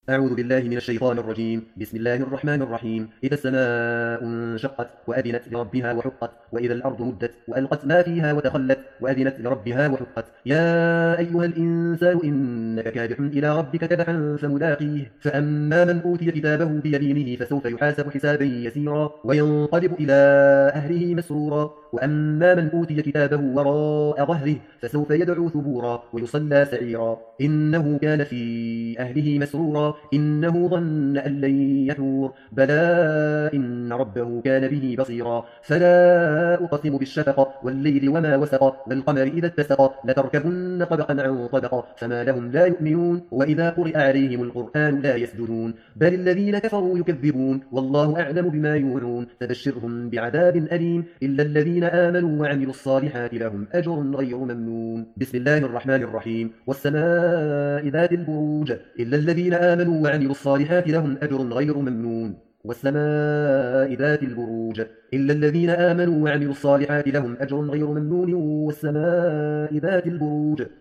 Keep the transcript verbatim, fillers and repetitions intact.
أعوذ بالله من الشيطان الرجيم. بسم الله الرحمن الرحيم. إذا السماء انشقت وأذنت لربها وحقت، وإذا الأرض مدت وألقت ما فيها وتخلت وأذنت لربها وحقت. يا أيها الإنسان إنك كادح إلى ربك كدحا فملاقيه. فأما من أوتي كتابه بيمينه فسوف يحاسب حسابا يسيرا وينقلب إلى أهله مسرورا. وأما من أوتي كتابه وراء ظهره فسوف يدعو ثبورا ويصلى سعيرا إنه كان في أهله مسرورا إنه ظن أن لن يحور بلى إن ربه كان به بصيرا. فلا أقسم بالشفق والليل وما وسق والقمر إذا اتسق لتركبن طبقا عن طبق فما لهم لا يؤمنون وإذا قرئ عليهم القرآن لا يسجدون بل الذين كفروا يكذبون والله أعلم بما يوعون. فبشرهم بعذاب أليم إلا الذين آمنوا وعملوا الصالحات لهم أجر غير ممنون. بسم الله الرحمن الرحيم. والسماء ذات البروج إلا الذين آمنوا وعملوا الصالحات لهم أجر غير ممنون. والسماء ذات البروج إلا الذين آمنوا وعملوا الصالحات لهم أجر غير ممنون. والسماء ذات البروج